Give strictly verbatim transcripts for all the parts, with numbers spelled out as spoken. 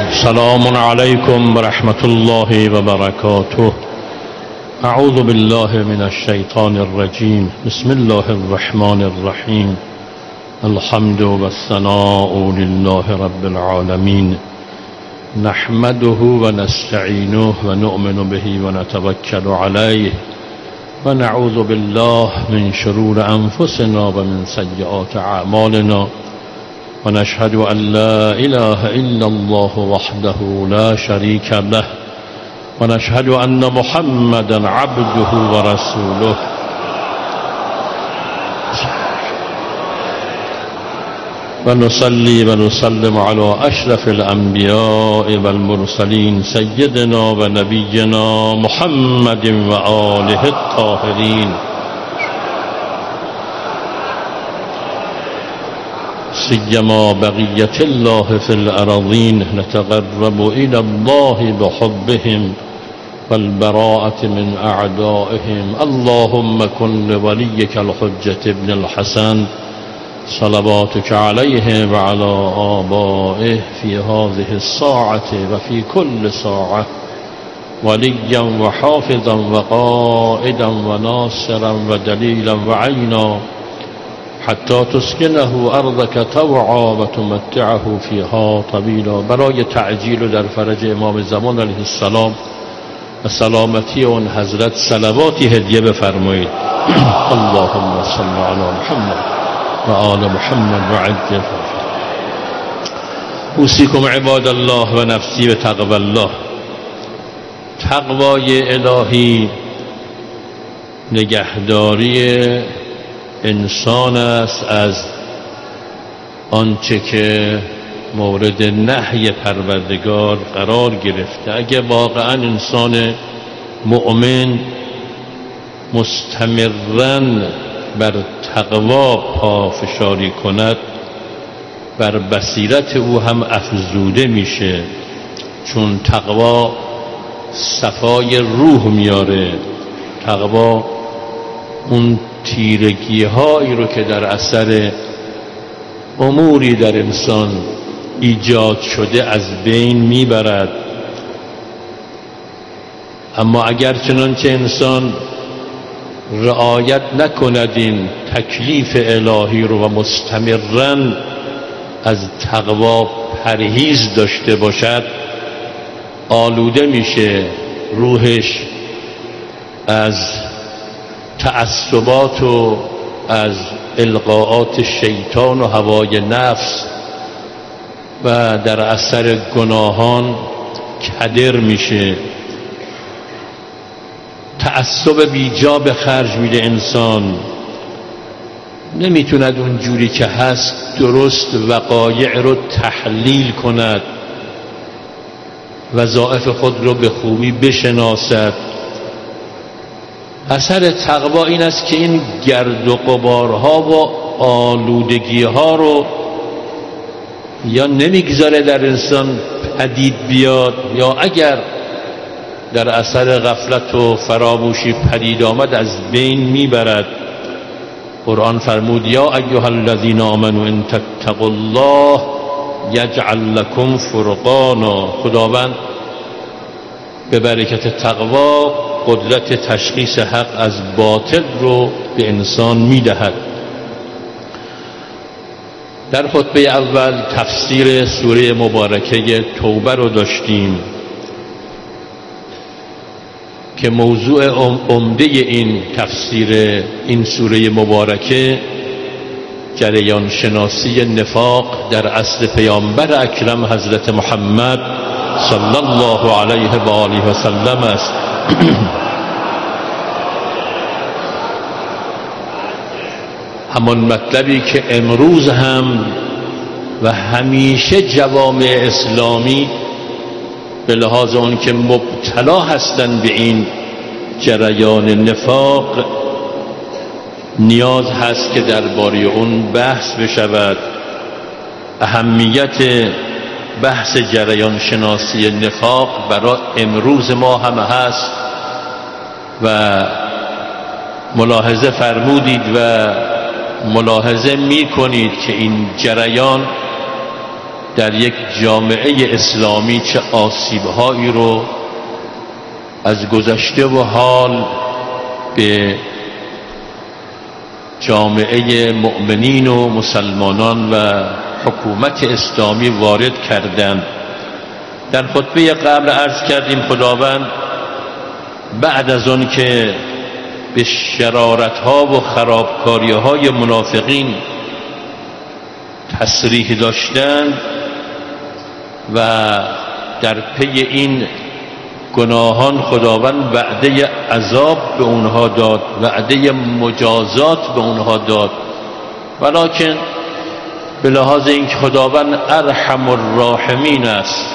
السلام عليكم ورحمة الله وبركاته. أعوذ بالله من الشيطان الرجيم. بسم الله الرحمن الرحيم. الحمد والثناء لله رب العالمين، نحمده ونستعينه ونؤمن به ونتوكل عليه ونعوذ بالله من شرور أنفسنا ومن سيئات أعمالنا، ونشهد أن لا إله إلا الله وحده لا شريك له، ونشهد أن محمدا عبده ورسوله. ونصلي ونسلم على أشرف الأنبياء والمرسلين سيدنا ونبينا محمد وآله الطاهرين، سيما بقية الله في الأراضين. نتقرب إلى الله بحبهم والبراءة من أعدائهم. اللهم كن لوليك الحجة ابن الحسن صلواتك عليه وعلى آبائه في هذه الساعة وفي كل ساعة وليا وحافظا وقائدا وناصرا ودليلا وعينا، حتى تسكنه أرضك طوعا وتمتعه فيها طويلا. برای تعجیل در فرج امام زمان علیه السلام و سلامتی اون حضرت صلواتی هدیه بفرمایید. اللهم صل علی محمد و آل محمد و عجل. اوصیکم عباد الله و نفسی به تقوی الله. تقوای الهی نگهداری انسان است از آنچه که مورد نهی پروردگار قرار گرفته. اگه واقعا انسان مؤمن مستمراً بر تقوا پافشاری کند، بر بصیرت او هم افزوده میشه، چون تقوا صفای روح میاره. تقوا اون تیرگی هایی رو که در اثر اموری در انسان ایجاد شده از بین میبرد. اما اگر چنانچه انسان رعایت نکند این تکلیف الهی رو و مستمراً از تقوا پرهیز داشته باشد، آلوده میشه، روحش از تعصبات و از القاءات شیطان و هوای نفس و در اثر گناهان کدر میشه. تعصب بیجا به خرج میده. انسان نمیتوند اون جوری که هست درست وقایع رو تحلیل کند، وظایف خود رو به خوبی بشناسد. اثر تقوا این است که این گرد و غبارها و آلودگیها رو یا نمیگذاره در انسان پدید بیاد، یا اگر در اثر غفلت و فراموشی پدید آمد از بین میبرد. قرآن فرمود یا ایها الذین آمنوا ان تتقوا الله یجعل لکم فرقانا. خداوند به برکت تقوا قدرت تشخیص حق از باطل رو به انسان میدهد. در خطبه اول تفسیر سوره مبارکه توبه رو داشتیم که موضوع عمده این تفسیر این سوره مبارکه جریان شناسی نفاق در عصر پیامبر اکرم حضرت محمد صلی الله علیه و آله و سلم است. همان مطلبی که امروز هم و همیشه جوامع اسلامی به لحاظ اون که مبتلا هستند به این جریان نفاق نیاز هست که درباره اون بحث بشود. اهمیت بحث جریان شناسی نفاق برای امروز ما هم هست و ملاحظه فرمودید و ملاحظه می کنید که این جریان در یک جامعه اسلامی چه آسیب‌هایی رو از گذشته و حال به جامعه مؤمنین و مسلمانان و حکومت اسلامی وارد کردند. در خطبه قبل عرض کردیم خداوند بعد از آن که به شرارت‌ها و خرابکاری‌های منافقین تصریح داشتند و در پی این گناهان خداوند وعده عذاب به اونها داد، وعده مجازات به اونها داد، ولکن به لحاظ اینکه خداوند ارحم الراحمین است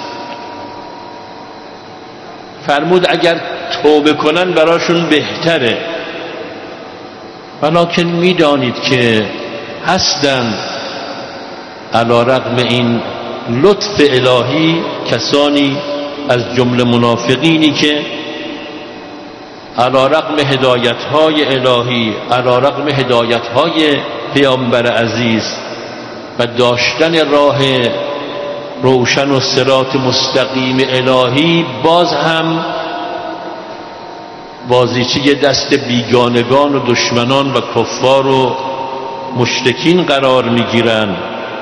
فرمود اگر توبه کنن براشون بهتره، ولکن میدانید که هستند علی رغم این لطف الهی کسانی از جمله منافقینی که علی رغم هدایت‌های الهی، علی رغم هدایت‌های پیامبر عزیز و داشتن راه روشن و صراط مستقیم الهی، باز هم بازیچه دست بیگانگان و دشمنان و کفار و مشرکین قرار میگیرند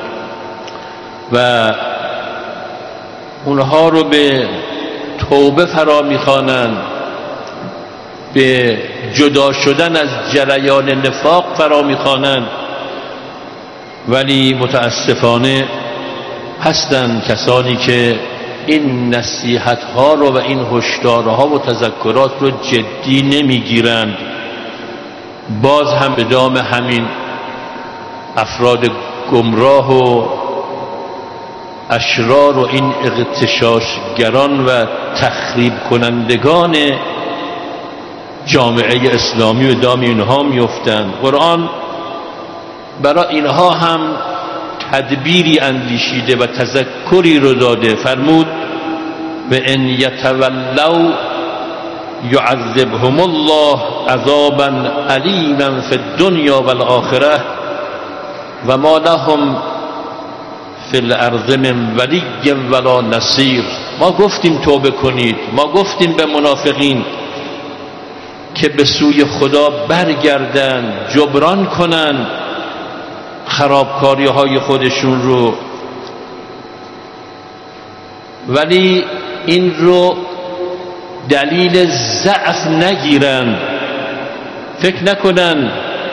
و اونها رو به توبه فرا میخوانند، به جدا شدن از جریان نفاق فرا میخوانند، ولی متاسفانه هستند کسانی که این نصیحت ها رو و این هشدارها و تذکرات رو جدی نمیگیرند، باز هم به دام همین افراد گمراه و اشرار و این اغتشاشگران و تخریب کنندگان جامعه اسلامی و دام اینها میفتند. قرآن برای اینها هم تدبیری اندیشیده و تذکری رو داده، فرمود و ان یتولوا یعذبهم الله عذابا علیما فی الدنیا والآخرة و ما لهم فی الارض من ولی ولا نصیر. ما گفتیم توبه کنید، ما گفتیم به منافقین که به سوی خدا برگردن، جبران کنن خرابکاری های خودشون رو، ولی این رو دلیل ضعف نگیرن، فکر نکنن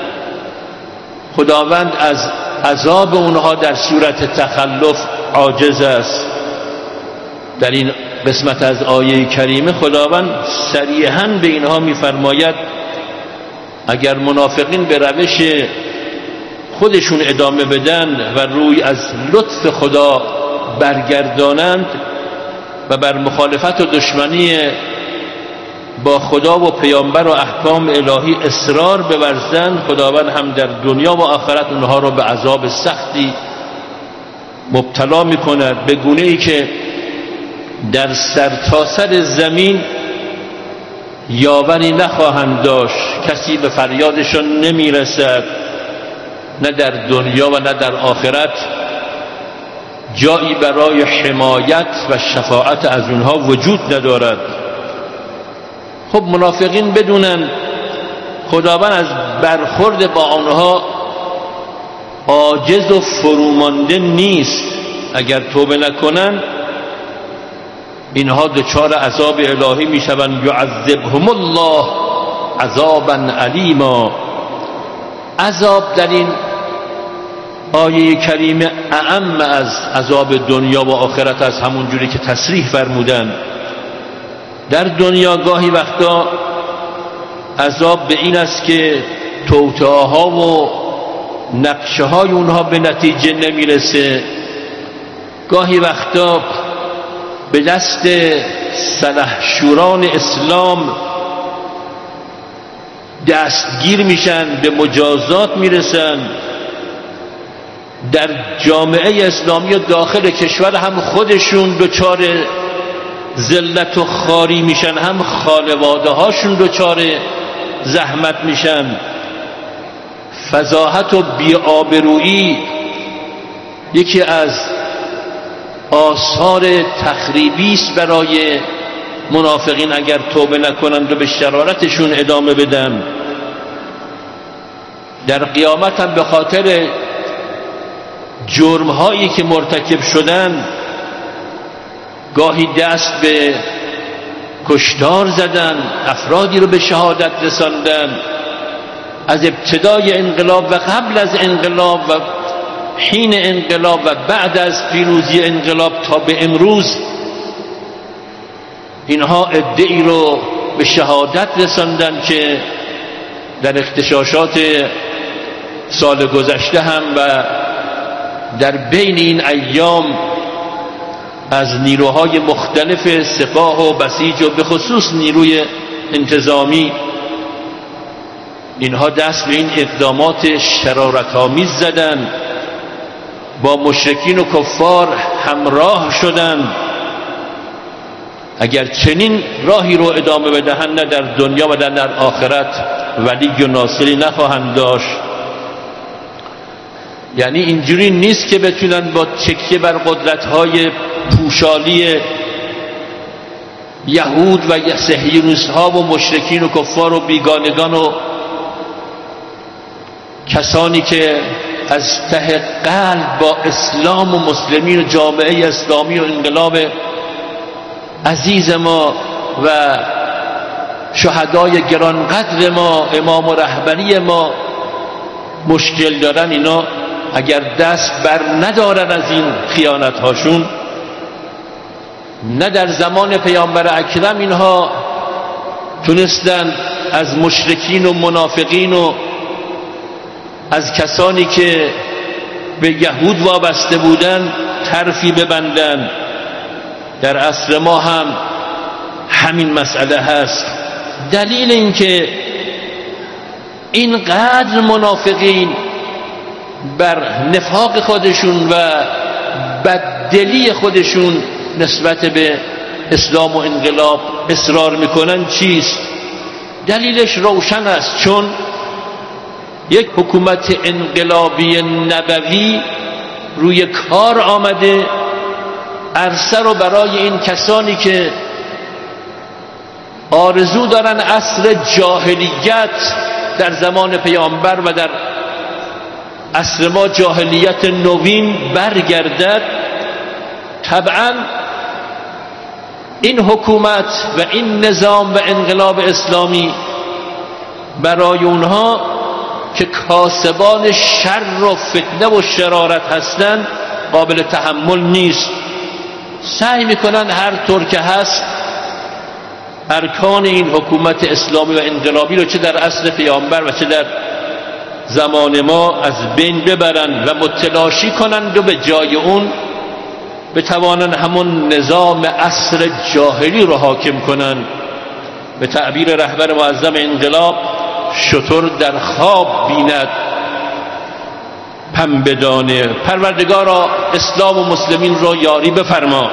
خداوند از عذاب اونها در صورت تخلف عاجز است. در این قسمت از آیه کریمه خداوند صریحاً به اینها میفرماید اگر منافقین به روش خودشون ادامه بدن و روی از لطف خدا برگردانند و بر مخالفت و دشمنی با خدا و پیامبر و احکام الهی اصرار بورزند، خداوند هم در دنیا و آخرت اونها رو به عذاب سختی مبتلا میکند، به گونه ای که در سرتاسر زمین یاوری نخواهند داشت، کسی به فریادشان نمیرسد، نه در دنیا و نه در آخرت جایی برای حمایت و شفاعت از اونها وجود ندارد. خب منافقین بدونن خداوند از برخورد با آنها عاجز و فرومانده نیست، اگر توبه نکنن اینها دچار عذاب الهی میشوند. یعذبهم الله عذابا علیما. عذاب در این آیه کریمه اعم از عذاب دنیا و آخرت است، همون جوری که تصریح فرمودند. در دنیا گاهی وقتا عذاب به این است که توطئه‌ها و نقشه های اونها به نتیجه نمیرسه، گاهی وقتا به دست سلحشوران اسلام دستگیر میشن، به مجازات میرسن. در جامعه اسلامی و داخل کشور هم خودشون دچار ذلت و خواری میشن، هم خانواده هاشون دچار زحمت میشن. فضاحت و بی‌آبرویی یکی از آثار تخریبی است برای منافقین اگر توبه نکنند و به شرارتشون ادامه بدن. در قیامت هم به خاطر جرم‌هایی که مرتکب شدن گاهی دست به کشتار زدن، افرادی رو به شهادت رساندن. از ابتدای انقلاب و قبل از انقلاب و حین انقلاب و بعد از پیروزی انقلاب تا به امروز اینها عده‌ای رو به شهادت رساندن که در اغتشاشات سال گذشته هم و در بین این ایام از نیروهای مختلف سپاه و بسیج و به خصوص نیروی انتظامی اینها دست به این اقدامات شرارت‌آمیز زدن، با مشرکین و کفار همراه شدند. اگر چنین راهی رو ادامه بدهند نه در دنیا و نه در آخرت ولی و ناصری نخواهند داشت. یعنی اینجوری نیست که بتونن با تکیه بر قدرت‌های پوشالی یهود و صهیونیست‌ها و مشرکین و کفار و بیگانگان و کسانی که از ته قلب با اسلام و مسلمین و جامعه اسلامی و انقلاب عزیز ما و شهدای گرانقدر ما، امام و رهبری ما مشکل دارن، اینا اگر دست بر ندارن از این خیانت هاشون، نه در زمان پیامبر اکرم اینها تونستن از مشرکین و منافقین و از کسانی که به یهود وابسته بودن طرفی ببندن. در عصر ما هم همین مسئله هست. دلیل اینکه اینقدر منافقین بر نفاق خودشون و بددلی خودشون نسبت به اسلام و انقلاب اصرار میکنن چیست؟ دلیلش روشن است، چون یک حکومت انقلابی نبوی روی کار آمده، عرصه رو برای این کسانی که آرزو دارن عصر جاهلیت در زمان پیامبر و در عصر ما جاهلیت نوین برگردد. طبعا این حکومت و این نظام و انقلاب اسلامی برای اونها که کاسبان شر و فتنه و شرارت هستند قابل تحمل نیست. سعی میکنن هر طور که هست ارکان این حکومت اسلامی و انقلابی رو چه در عصر پیامبر و چه در زمان ما از بین ببرن و متلاشی کنند و به جای اون بتوانن همون نظام عصر جاهلی رو حاکم کنن. به تعبیر رهبر معظم انقلاب، شتر در خواب بیند پنبه دانه. پروردگارا اسلام و مسلمین را یاری بفرما،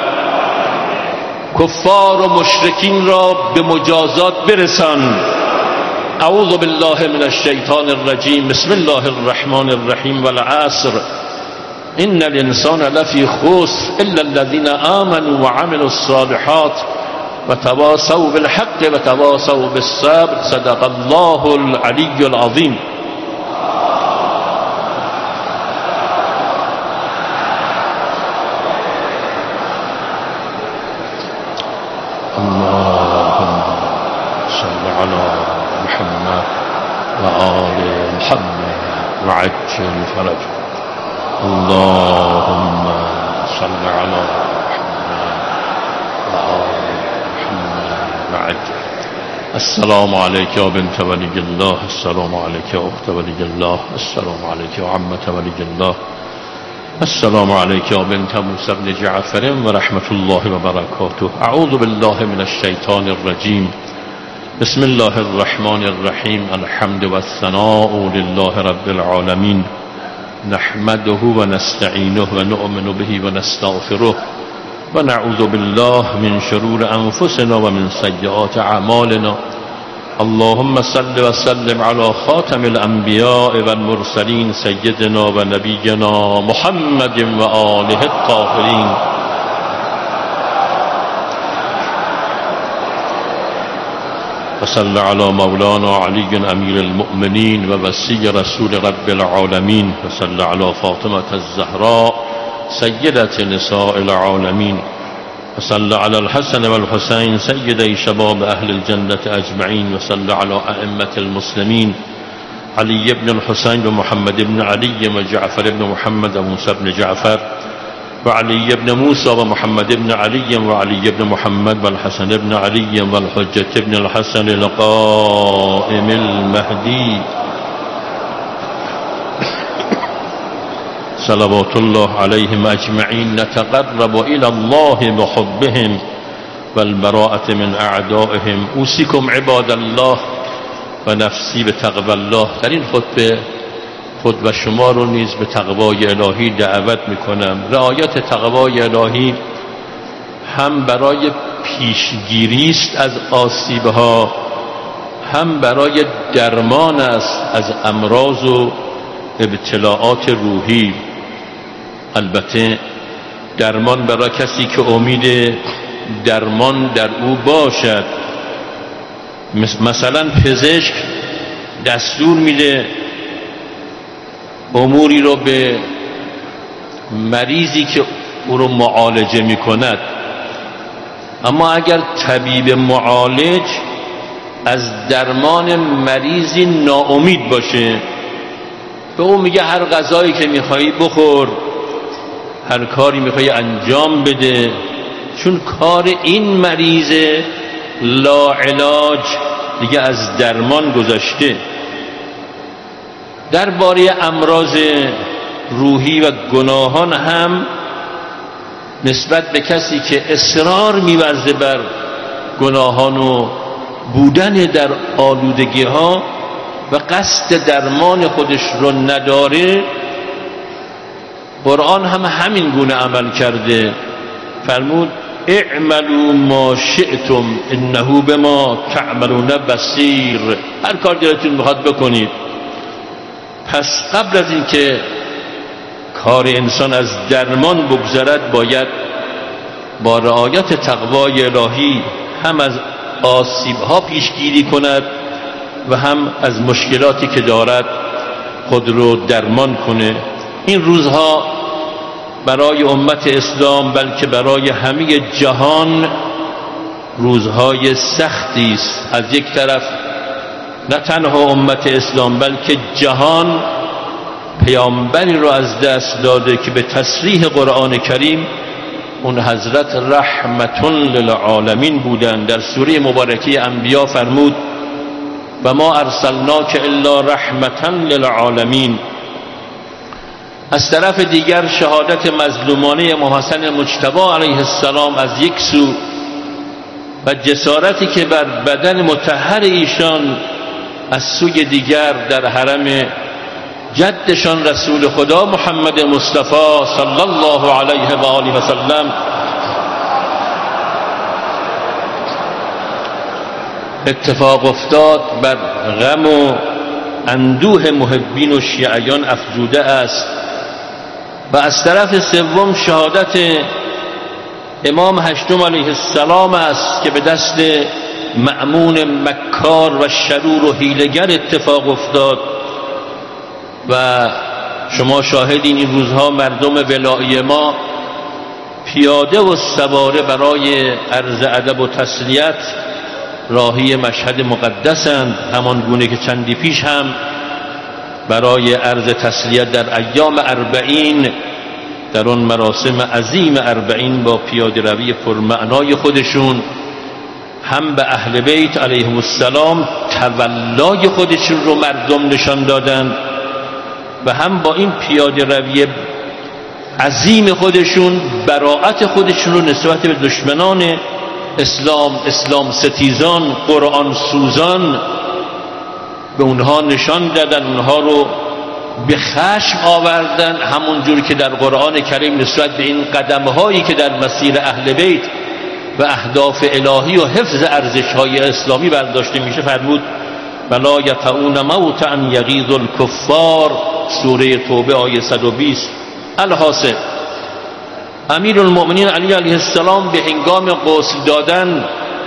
کفار و مشرکین را به مجازات برسان. اعوذ بالله من الشیطان الرجیم. بسم الله الرحمن الرحیم. والعصر ان الانسان لفی خسر الا الذين آمنوا وعملوا الصالحات وتواصوا بالحق وتواصوا بالصبر. صدق الله العلی العظیم. اللهم صل على محمد وآل محمد وعجل فرجه. اللهم صل على محمد وآل محمد وعجل. السلام عليك يا بنت ولي الله، السلام عليك يا أخت ولي الله، السلام عليك يا عمة ولي الله، السلام عليك يا بنت موسى بن جعفر ورحمة الله وبركاته. أعوذ بالله من الشيطان الرجيم. بسم الله الرحمن الرحيم. الحمد والثناء لله رب العالمين، نحمده ونستعينه ونؤمن به ونستغفره ونعوذ بالله من شرور أنفسنا ومن سيئات أعمالنا. اللهم صل وسلم على خاتم الأنبياء والمرسلين سيدنا ونبينا محمد وآله الطاهرين وصل على مولانا علي أمير المؤمنين ووصي رسول رب العالمين وصل على فاطمة الزهراء سيدة نساء العالمين وصل على الحسن والحسين سيدي شباب أهل الجنة أجمعين وصل على أئمة المسلمين علي بن الحسين ومحمد بن علي وجعفر بن محمد وموسى بن جعفر وعلي بن موسى ومحمد بن علي وعلي بن محمد والحسن بن علي والحجة بن الحسن القائم المهدي صلوات الله عليهم أجمعين. نتقرب إلى الله بحبهم والبراءة من أعدائهم. أوصيكم عباد الله و نفسی به تقوی الله. در این خطبه خود و شما رو نیز به تقوای الهی دعوت میکنم. رعایت تقوای الهی هم برای پیشگیری است از آسیبها، هم برای درمان است از امراض و ابتلاعات روحی. البته درمان برای کسی که امید درمان در او باشد. مثلا پزشک دستور میده اموری رو به مریضی که او رو معالجه میکند، اما اگر طبیب معالج از درمان مریضی ناامید باشه، به او میگه هر غذایی که میخوایی بخور، هر کاری میخوایی انجام بده، چون کار این مریض لاعلاج دیگه از درمان گذشته. درباره امراض روحی و گناهان هم نسبت به کسی که اصرار می‌ورزه بر گناهان و بودن در آلودگی ها و قصد درمان خودش رو نداره، قرآن هم همین گونه عمل کرده. فرمود اعملوا ما شئتم انه بما تعملون بصیر. هر کار دلتون بخواد بکنید. پس قبل از اینکه کار انسان از درمان بگذرد، باید با رعایت تقوای الهی هم از آسیب‌ها پیشگیری کند و هم از مشکلاتی که دارد خود رو درمان کنه. این روزها برای امت اسلام بلکه برای همه جهان روزهای سختی است. از یک طرف نه تنها امت اسلام بلکه جهان پیامبری رو از دست داده که به تصریح قرآن کریم اون حضرت رحمت للعالمین بودند. در سوره مبارکه انبیا فرمود و ما ارسلناک الا رحمتا للعالمین. از طرف دیگر شهادت مظلومانه امام حسن مجتبی علیه السلام از یک سو و جسارتی که بر بدن مطهر ایشان از سوی دیگر در حرم جدشان رسول خدا محمد مصطفی صلی الله علیه و آله و سلم اتفاق افتاد، بر غم و اندوه محبین و شیعیان افزوده است. و از طرف سوم شهادت امام هشتم علیه السلام است که به دست مأمون مکار و شرور و حیله‌گر اتفاق افتاد. و شما شاهدین این روزها مردم ولایی ما پیاده و سواره برای عرض ادب و تسلیت راهی مشهد مقدسند، همان گونه که چندی پیش هم برای عرض تسلیت در ایام اربعین، در اون مراسم عظیم اربعین با پیاده روی پرمعنای خودشون هم به اهل بیت علیهم السلام تولای خودشون رو مردم نشان دادن و هم با این پیاده روی عظیم خودشون براءت خودشون رو نسبت به دشمنان اسلام، اسلام ستیزان، قرآن سوزان به اونها نشان دادن، اونها رو به خشم آوردن، همون جور که در قرآن کریم نسبت به این قدم‌هایی که در مسیر اهل بیت و اهداف الهی و حفظ ارزش‌های اسلامی برداشته میشه فرمود ولا یطعون موطئا یغیظ الکفار، سوره توبه آیه صد و بیست. الحاصل امیر المؤمنین علی علیه السلام به هنگام غسل دادن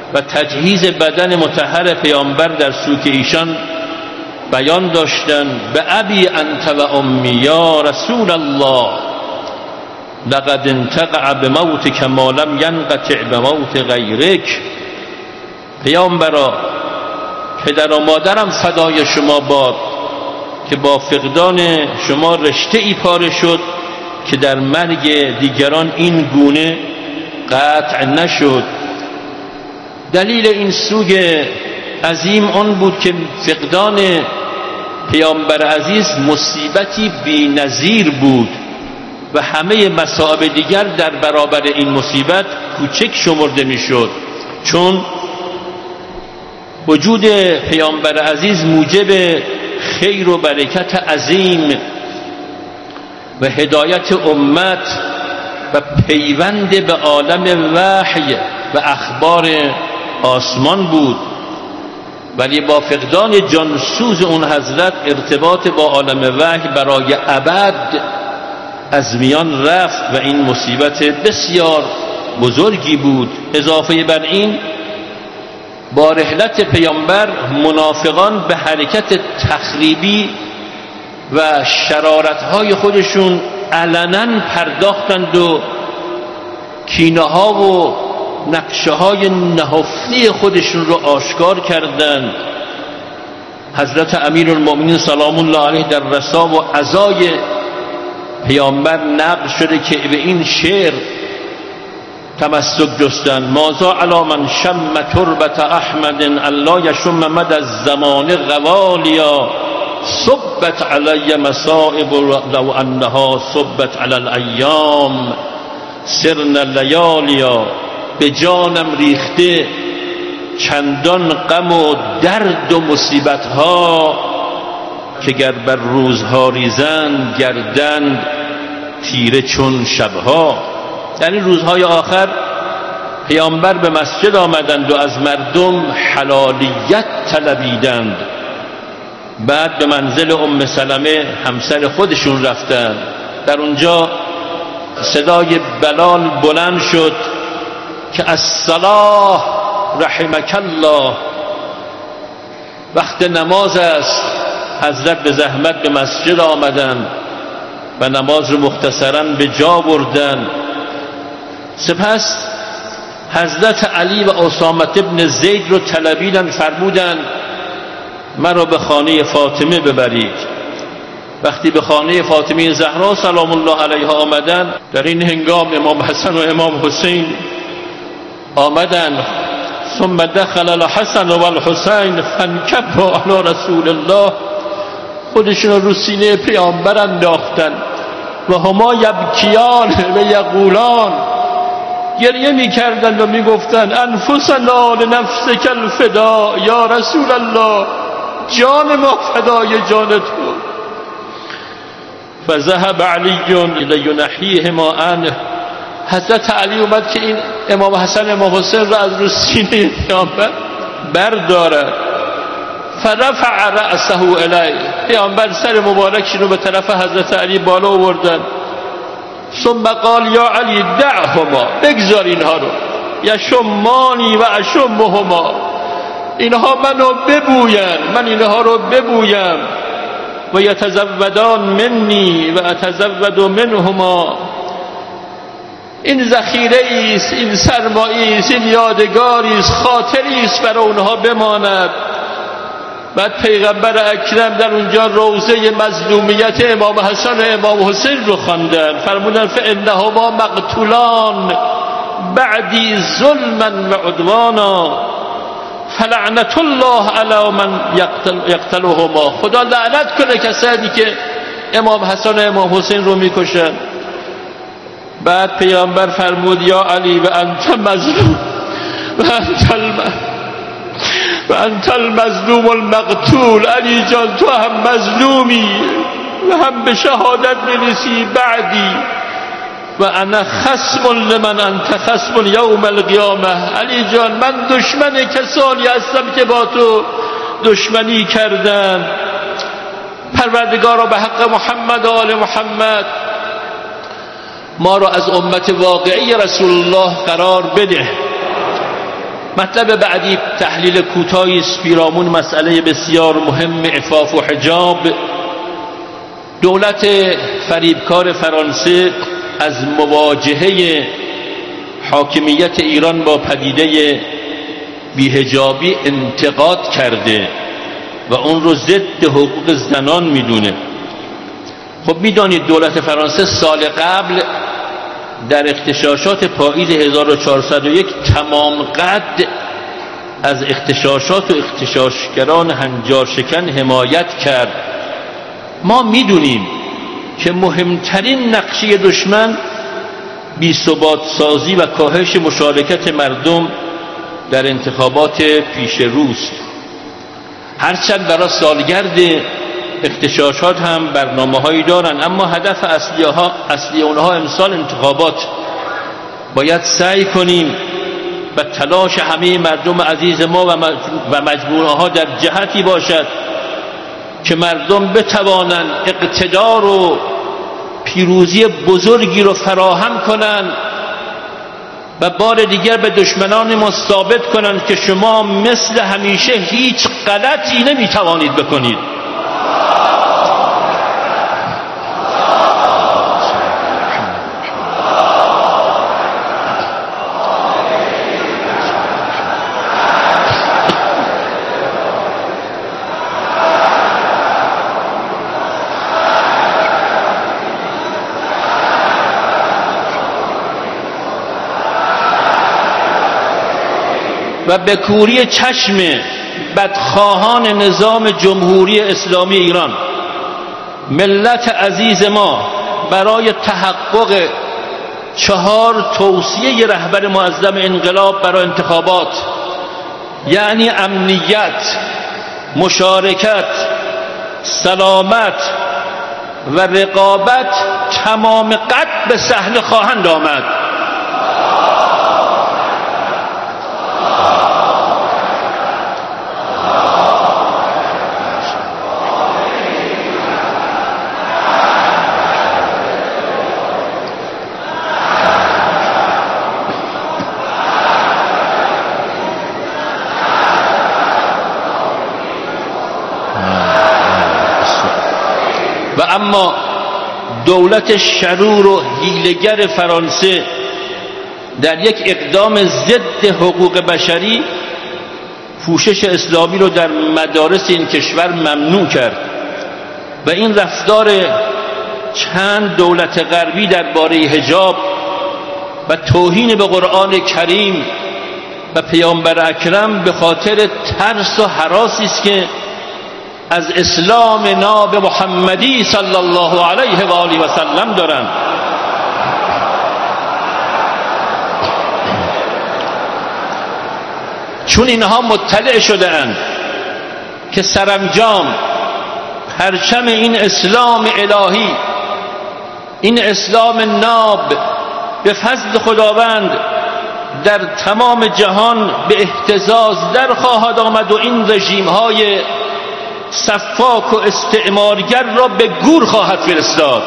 و تجهیز بدن مطهر پیامبر در سوک ایشان بیان داشتند: به ابی انت و امی یا رسول الله لقد انتقع بموتک ما لم ینقطع بموت غیرک. پیامبرا پدر و مادرم فدای شما باد که با فقدان شما رشته ای پاره شد که در مرگ دیگران این گونه قطع نشد. دلیل این سوگ عظیم آن بود که فقدان پیامبر عزیز مصیبتی بی‌نظیر بود و همه مصائب دیگر در برابر این مصیبت کوچک شمرده میشد، چون وجود پیامبر عزیز موجب خیر و برکت عظیم و هدایت امت و پیوند به عالم وحی و اخبار آسمان بود. ولی با فقدان جانسوز اون حضرت ارتباط با عالم وحی برای ابد از میان رفت و این مصیبت بسیار بزرگی بود. اضافه بر این، با رحلت پیامبر منافقان به حرکت تخریبی و شرارت‌های خودشون علنا پرداختند و کینه‌ها و نقشه‌های نهفته خودشون رو آشکار کردند. حضرت امیرالمؤمنین سلام الله علیه در رسا و عزای پیامبر نقل شده که به این شعر تمسک جستند: مازا علی من شم تربت احمد الله یشم مد الزمان غوالیا صبت علی مصائب لو انها صبت علی الایام سرنا لیالیا. به جانم ریخته چندان غم و درد و مصیبت ها که گر بر روزها ریزند گردند تیره چون شبها. در این روزهای آخر پیامبر به مسجد آمدند و از مردم حلالیت طلبیدند. بعد به منزل ام سلمه همسر خودشون رفتند. در اونجا صدای بلال بلند شد که الصلاة رحمک الله، وقت نماز است. حضرت به زحمت به مسجد آمدند و نماز رو مختصراً به جا بردند. سپس حضرت علی و اسامه ابن زید رو طلبیدند، فرمودند مرا به خانه فاطمه ببرید. وقتی به خانه فاطمه زهرا سلام الله علیها آمدند، در این هنگام امام حسن و امام حسین آمدند. ثم دخل الحسن و الحسین فانکبوا علی رسول الله، خودشون رو سینه پیامبر انداختند و هما یبکیان و یقولان، گریه می کردند و می گفتند انفسنا لنفسک الفدا یا رسول الله، جان ما فدای جان تو. فذهب علی لینحیهما عنه، حضرت علی اومد که این امام حسن امام حسین را از رو سینه پیامبر بردارد. فرفع رأسه الیه، پیامبر سر مبارکش رو به طرف حضرت علی بالا آوردن. ثم قال یا علی دعهما، بگذار اینها رو، یشمانی و اشمهما، اینها منو ببوین من اینها رو ببویم. و یتزودان منی و اتزود منهما، این ذخیره ایست، این سرمایه ایست، این یادگاری است، خاطری است برای اونها بماند. بعد پیغمبر اکرم در اونجا روضه مظلومیت امام حسن و امام حسین رو خواندن، فرمودن فانهما مقتولان بعدی ظلما و عدوانا فلعنت الله علی من یقتل یقتلهما، خدا لعنت کنه کسانی که امام حسن و امام حسین رو میکشن. بعد پیامبر فرمود یا علی و انت مظلوم و انت الم... و انت المظلوم المقتول، علی جان تو هم مظلومی و هم به شهادت میرسی بعدی. و انا خصم لمن انت خصم یوم القیامه، علی جان من دشمن کسانی هستم که با تو دشمنی کردن. پروردگارا به حق محمد و آل محمد ما را از امت واقعی رسول الله قرار بده مطلب بعدی تحلیل کوتاهی است پیرامون مسئله بسیار مهم عفاف و حجاب. دولت فریبکار فرانسه از مواجهه حاکمیت ایران با پدیده بی‌حجابی انتقاد کرده و اون رو ضد حقوق زنان میدونه. خب میدانید دولت فرانسه سال قبل در اغتشاشات پاییز هزار و چهارصد و یک تمام قد از اغتشاشات و اغتشاشگران هنجار شکن حمایت کرد. ما میدونیم که مهمترین نقشه دشمن بی ثبات سازی و کاهش مشارکت مردم در انتخابات پیش روست. هرچند برای سالگرد اغتشاشات هم برنامه هایی دارن، اما هدف اصلی, ها اصلی اونها امسال انتخابات. باید سعی کنیم و تلاش همه مردم عزیز ما و مجموعه ها در جهتی باشد که مردم بتوانند اقتدار و پیروزی بزرگی رو فراهم کنند و بار دیگر به دشمنان ما ثابت کنند که شما مثل همیشه هیچ غلطی نمیتوانید بکنید. و به کوری چشم بدخواهان نظام جمهوری اسلامی ایران ملت عزیز ما برای تحقق چهار توصیه رهبر معظم انقلاب برای انتخابات، یعنی امنیت، مشارکت، سلامت و رقابت، تمام قد به صحنه خواهند آمد. و اما دولت شرور و حیله‌گر فرانسه در یک اقدام ضد حقوق بشری پوشش اسلامی رو در مدارس این کشور ممنوع کرد و این رفتار چند دولت غربی درباره حجاب و توهین به قرآن کریم و پیامبر اکرم به خاطر ترس و هراسی است که از اسلام ناب محمدی صلی الله علیه و آله و سلم دارند. چون اینها مطلع شده‌اند که سرانجام پرچم این اسلام الهی، این اسلام ناب به فضل خداوند در تمام جهان به اهتزاز در خواهد آمد و این رژیم‌های سفاک و استعمارگر را به گور خواهد فرستاد.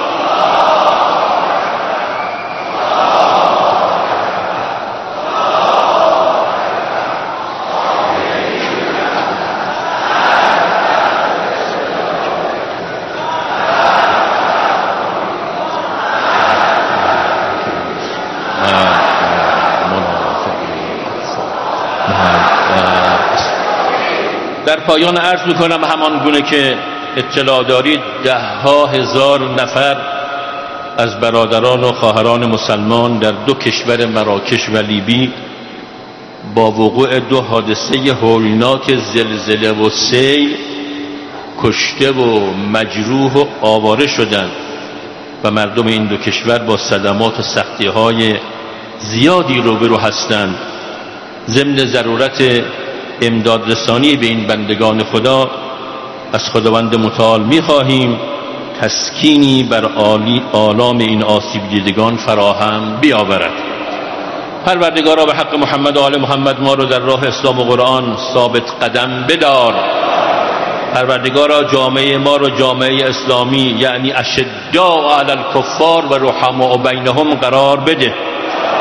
در پایان عرض میکنم همان گونه که اطلاع دارید ده ها هزار نفر از برادران و خواهران مسلمان در دو کشور مراکش و لیبی با وقوع دو حادثه هولناک زلزله و سیل کشته و مجروح و آواره شدند و مردم این دو کشور با صدمات و سختی‌های زیادی روبرو هستند. ضمن ضرورت امداد رسانی به این بندگان خدا از خداوند متعال می‌خواهیم تسکینی بر آلام این آسیب دیدگان فراهم بیاورد. پروردگارا به حق محمد و آل محمد ما رو در راه اسلام و قرآن ثابت قدم بدار. پروردگارا جامعه ما رو جامعه اسلامی یعنی اشداء علی الکفار و رحماء بینهم قرار بده.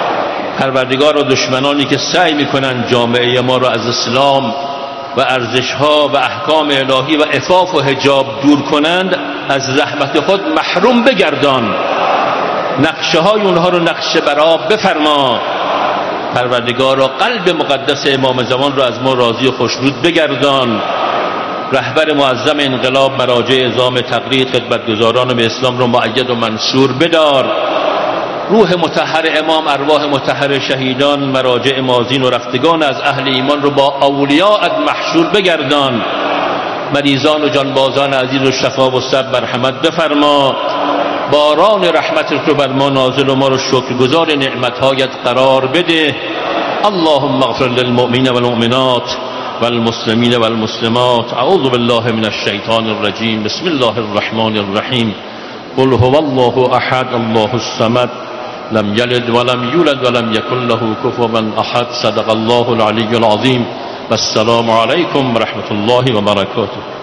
پروردگار و دشمنانی که سعی میکنن جامعه ما را از اسلام و ارزشها و احکام الهی و عفاف و حجاب دور کنند از رحمت خود محروم بگردان، نقشه های اونها رو نقشه برا بفرما. پروردگارا قلب مقدس امام زمان را از ما راضی و خوشنود بگردان. رهبر معظم انقلاب مراجع اعظام تقلید خدمتگزاران به اسلام را مؤید و منصور بدار. روح مطهر امام، ارواح مطهر شهیدان، مراجع ماضین و رفتگان از اهل ایمان رو با اولیاءت محشور بگردان. مریضان و جانبازان عزیز و شفا و صبر مرحمت بفرما. باران رحمتت رو بر ما نازل و ما رو شکرگزار نعمتهایت قرار بده. اللهم اغفر للمؤمنین والمؤمنات والمسلمین والمسلمات. اعوذ بالله من الشیطان الرجیم. بسم الله الرحمن الرحیم. قل هو الله احد الله الصمد لم یلد ولم یولد ولم یکن له کفوا احد. صدق الله العلی العظیم. والسلام علیکم ورحمة الله وبرکاته.